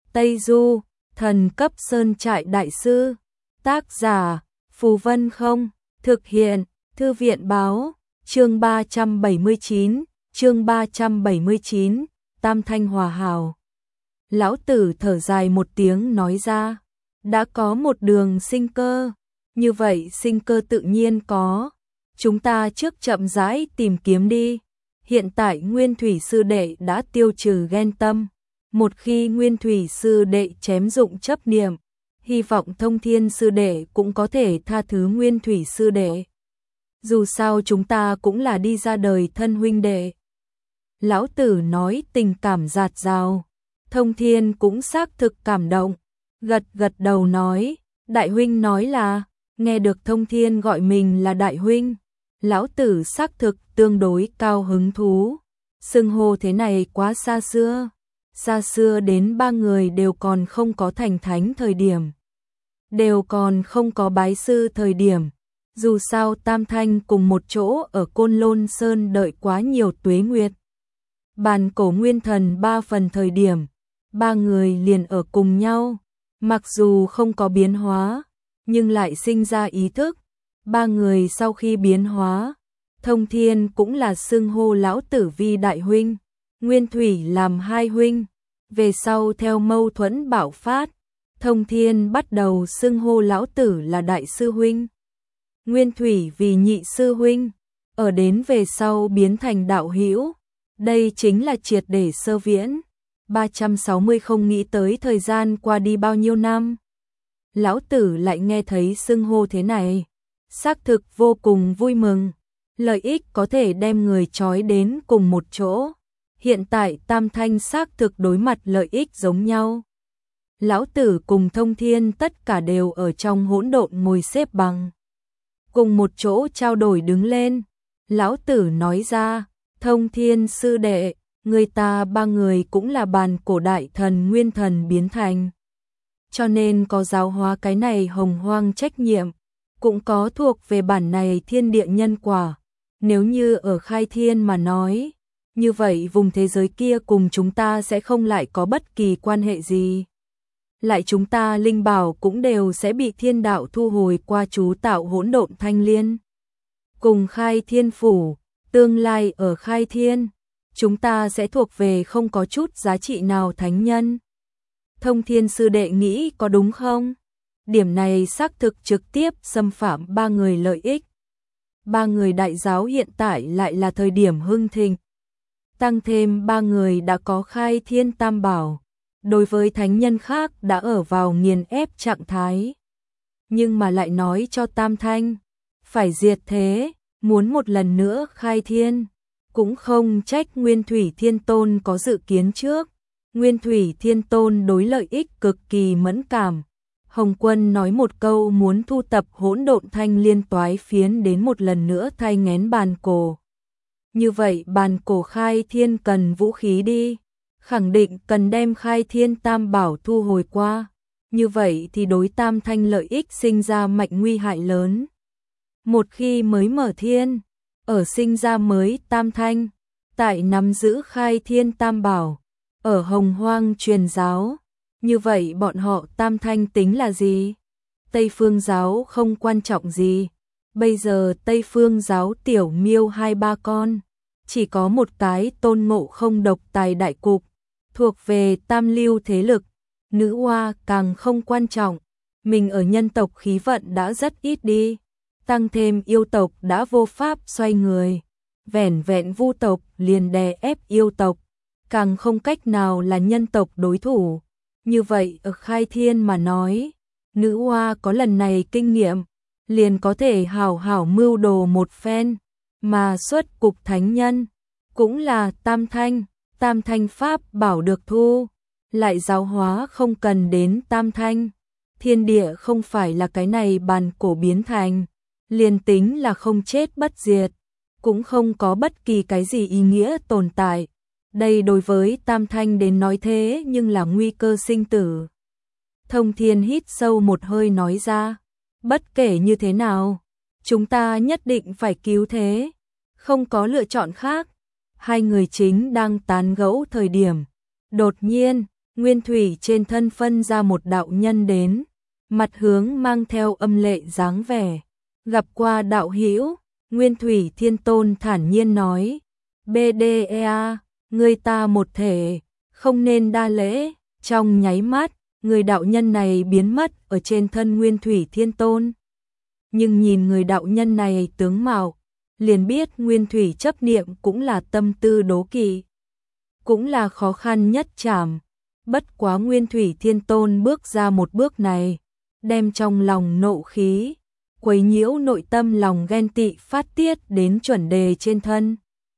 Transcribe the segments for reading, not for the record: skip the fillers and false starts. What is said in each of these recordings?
Tây Du, thần cấp sơn trại đại sư. Tác giả, Phù Vân Không. Thực hiện, Thư viện Báo. Chương 379, chương 379, Tam Thanh Hòa Hảo. Lão Tử thở dài một tiếng nói ra, đã có một đường sinh cơ, như vậy sinh cơ tự nhiên có. Chúng ta trước chậm rãi tìm kiếm đi. Hiện tại Nguyên Thủy Sư Đệ đã tiêu trừ ghen tâm. Một khi Nguyên Thủy Sư Đệ chém dụng chấp niệm, hy vọng Thông Thiên Sư Đệ cũng có thể tha thứ Nguyên Thủy Sư Đệ. Dù sao chúng ta cũng là đi ra đời thân huynh đệ. Lão Tử nói tình cảm dạt dào. Thông Thiên cũng xác thực cảm động, gật gật đầu nói, đại huynh nói là, nghe được Thông Thiên gọi mình là đại huynh. Lão Tử xác thực tương đối cao hứng thú. Xưng hô thế này quá xa xưa đến ba người đều còn không có thành thánh thời điểm, đều còn không có bái sư thời điểm. Dù sao Tam Thanh cùng một chỗ ở Côn Lôn Sơn đợi quá nhiều tuế nguyệt. Bàn cổ nguyên thần 3 phần thời điểm, ba người liền ở cùng nhau, mặc dù không có biến hóa, nhưng lại sinh ra ý thức. Ba người sau khi biến hóa, Thông Thiên cũng là xưng hô Lão Tử vi đại huynh, Nguyên Thủy làm hai huynh. Về sau theo mâu thuẫn bạo phát, Thông Thiên bắt đầu xưng hô Lão Tử là đại sư huynh, Nguyên Thủy vì nhị sư huynh, ở đến về sau biến thành đạo hữu. Đây chính là triệt để sơ viễn. 360 không nghĩ tới thời gian qua đi bao nhiêu năm. Lão Tử lại nghe thấy xưng hô thế này, xác thực vô cùng vui mừng. Lợi ích có thể đem người trói đến cùng một chỗ. Hiện tại Tam Thanh xác thực đối mặt lợi ích giống nhau. Lão Tử cùng Thông Thiên tất cả đều ở trong hỗn độn ngồi xếp bằng, cùng một chỗ trao đổi đứng lên. Lão Tử nói ra, Thông Thiên Sư Đệ, người ta ba người cũng là bàn cổ đại thần nguyên thần biến thành, cho nên có giáo hóa cái này hồng hoang trách nhiệm, cũng có thuộc về bản này thiên địa nhân quả. Nếu như ở khai thiên mà nói, như vậy vùng thế giới kia cùng chúng ta sẽ không lại có bất kỳ quan hệ gì. Lại chúng ta linh bảo cũng đều sẽ bị thiên đạo thu hồi qua chú tạo hỗn độn thanh liên. Cùng khai thiên phủ, tương lai ở khai thiên, chúng ta sẽ thuộc về không có chút giá trị nào thánh nhân. Thông Thiên Sư Đệ nghĩ có đúng không? Điểm này xác thực trực tiếp xâm phạm ba người lợi ích. Ba người đại giáo hiện tại lại là thời điểm hưng thịnh. Tăng thêm ba người đã có khai thiên tam bảo, đối với thánh nhân khác đã ở vào nghiền ép trạng thái. Nhưng mà lại nói cho Tam Thanh, phải diệt thế, muốn một lần nữa khai thiên, cũng không trách Nguyên Thủy Thiên Tôn có dự kiến trước. Nguyên Thủy Thiên Tôn đối lợi ích cực kỳ mẫn cảm. Hồng Quân nói một câu muốn thu tập hỗn độn thanh liên toái phiến đến một lần nữa thay nghén bàn cổ. Như vậy bàn cổ khai thiên cần vũ khí đi, khẳng định cần đem khai thiên tam bảo thu hồi qua. Như vậy thì đối Tam Thanh lợi ích sinh ra mạnh nguy hại lớn. Một khi mới mở thiên, ở sinh ra mới Tam Thanh, tại nắm giữ khai thiên tam bảo, ở hồng hoang truyền giáo, như vậy bọn họ Tam Thanh tính là gì? Tây Phương giáo không quan trọng gì. Bây giờ Tây Phương giáo tiểu miêu 2-3 con, chỉ có một cái Tôn Ngộ Không độc tài đại cục, thuộc về tam lưu thế lực. Nữ hoa càng không quan trọng, mình ở nhân tộc khí vận đã rất ít đi, tăng thêm yêu tộc đã vô pháp xoay người, vẻn vẹn vu tộc liền đè ép yêu tộc, càng không cách nào là nhân tộc đối thủ. Như vậy ở khai thiên mà nói, nữ hoa có lần này kinh nghiệm, liền có thể hảo hảo mưu đồ một phen, mà xuất cục thánh nhân, cũng là Tam Thanh, Tam Thanh Pháp bảo được thu, lại giáo hóa không cần đến Tam Thanh. Thiên địa không phải là cái này bàn cổ biến thành, liền tính là không chết bất diệt, cũng không có bất kỳ cái gì ý nghĩa tồn tại. Đây đối với Tam Thanh đến nói thế nhưng là nguy cơ sinh tử. Thông Thiên hít sâu một hơi nói ra, bất kể như thế nào, chúng ta nhất định phải cứu thế, không có lựa chọn khác. Hai người chính đang tán gẫu thời điểm, đột nhiên, nguyên thủy trên thân phân ra một đạo nhân đến, mặt hướng mang theo âm lệ dáng vẻ. Gặp qua đạo hữu, Nguyên Thủy Thiên Tôn thản nhiên nói, BDEA, người ta một thể, không nên đa lễ. Trong nháy mắt, người đạo nhân này biến mất ở trên thân Nguyên Thủy Thiên Tôn. Nhưng nhìn người đạo nhân này tướng mạo, liền biết Nguyên Thủy chấp niệm cũng là tâm tư đố kỵ, cũng là khó khăn nhất trảm. Bất quá Nguyên Thủy Thiên Tôn bước ra một bước này, đem trong lòng nộ khí, quấy nhiễu nội tâm lòng ghen tị phát tiết đến chuẩn đề trên thân.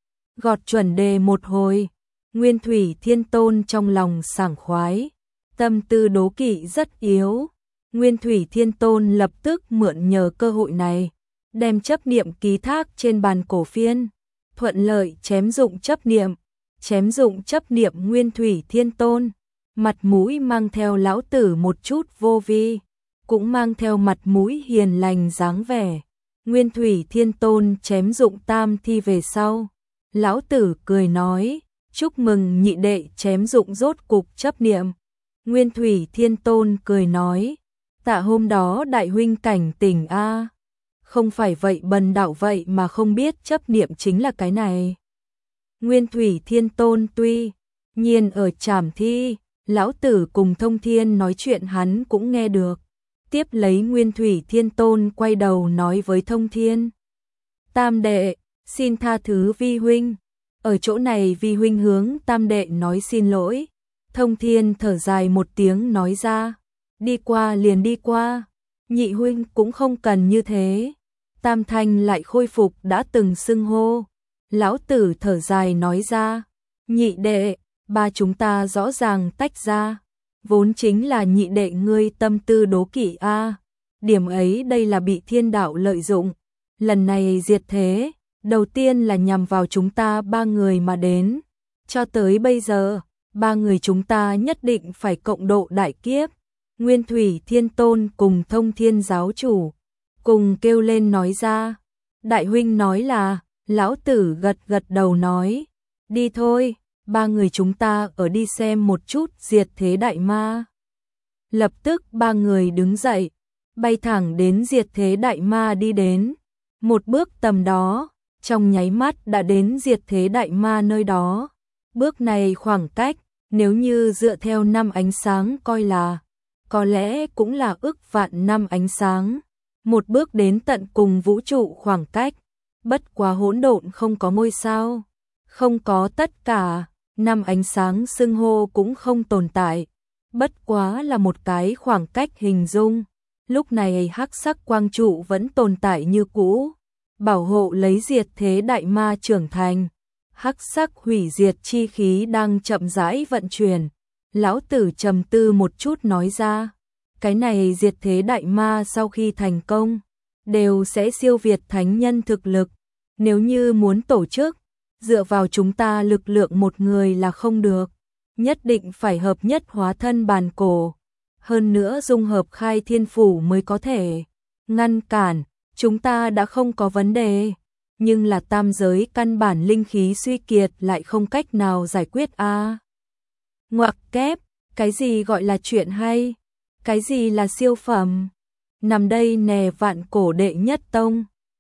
Gọt chuẩn đề một hồi, Nguyên Thủy Thiên Tôn trong lòng sảng khoái, tâm tư đố kỵ rất yếu. Nguyên Thủy Thiên Tôn lập tức mượn nhờ cơ hội này, đem chấp niệm ký thác trên bàn cổ phiên, thuận lợi chém dụng chấp niệm. Chém dụng chấp niệm Nguyên Thủy Thiên Tôn, mặt mũi mang theo lão tử một chút vô vi, cũng mang theo mặt mũi hiền lành dáng vẻ. Nguyên Thủy Thiên Tôn chém dụng tam thi về sau, lão tử cười nói, chúc mừng nhị đệ chém dụng rốt cục chấp niệm. Nguyên Thủy Thiên Tôn cười nói, tạ hôm đó đại huynh cảnh tỉnh a, không phải vậy bần đạo vậy mà không biết chấp niệm chính là cái này. Nguyên Thủy Thiên Tôn tuy nhiên ở trảm thi, lão tử cùng Thông Thiên nói chuyện hắn cũng nghe được. Tiếp lấy Nguyên Thủy Thiên Tôn quay đầu nói với Thông Thiên, tam đệ, xin tha thứ vi huynh. Ở chỗ này vi huynh hướng tam đệ nói xin lỗi. Thông Thiên thở dài một tiếng nói ra, đi qua liền đi qua, nhị huynh cũng không cần như thế. Tam Thanh lại khôi phục đã từng xưng hô. Lão tử thở dài nói ra, nhị đệ, ba chúng ta rõ ràng tách ra, vốn chính là nhị đệ ngươi tâm tư đố kỵ a, điểm ấy đây là bị thiên đạo lợi dụng, lần này diệt thế, đầu tiên là nhằm vào chúng ta ba người mà đến, cho tới bây giờ, ba người chúng ta nhất định phải cộng độ đại kiếp. Nguyên Thủy Thiên Tôn cùng Thông Thiên giáo chủ cùng kêu lên nói ra, đại huynh nói là. Lão tử gật gật đầu nói, đi thôi, ba người chúng ta ở đi xem một chút diệt thế đại ma. Lập tức ba người đứng dậy, bay thẳng đến diệt thế đại ma đi đến. Một bước tầm đó, trong nháy mắt đã đến diệt thế đại ma nơi đó. Bước này khoảng cách, nếu như dựa theo năm ánh sáng coi là, có lẽ cũng là ức vạn năm ánh sáng. Một bước đến tận cùng vũ trụ khoảng cách. Bất quá hỗn độn không có ngôi sao, không có tất cả, năm ánh sáng xưng hô cũng không tồn tại, bất quá là một cái khoảng cách hình dung. Lúc này hắc sắc quang trụ vẫn tồn tại như cũ, bảo hộ lấy diệt thế đại ma trưởng thành. Hắc sắc hủy diệt chi khí đang chậm rãi vận chuyển. Lão tử trầm tư một chút nói ra, cái này diệt thế đại ma sau khi thành công đều sẽ siêu việt thánh nhân thực lực. Nếu như muốn tổ chức, dựa vào chúng ta lực lượng một người là không được. Nhất định phải hợp nhất hóa thân bàn cổ. Hơn nữa dung hợp khai thiên phủ mới có thể ngăn cản. Chúng ta đã không có vấn đề. Nhưng là tam giới căn bản linh khí suy kiệt lại không cách nào giải quyết a. Ngoặc kép, cái gì gọi là chuyện hay? Cái gì là siêu phẩm? Nằm đây nè vạn cổ đệ nhất tông.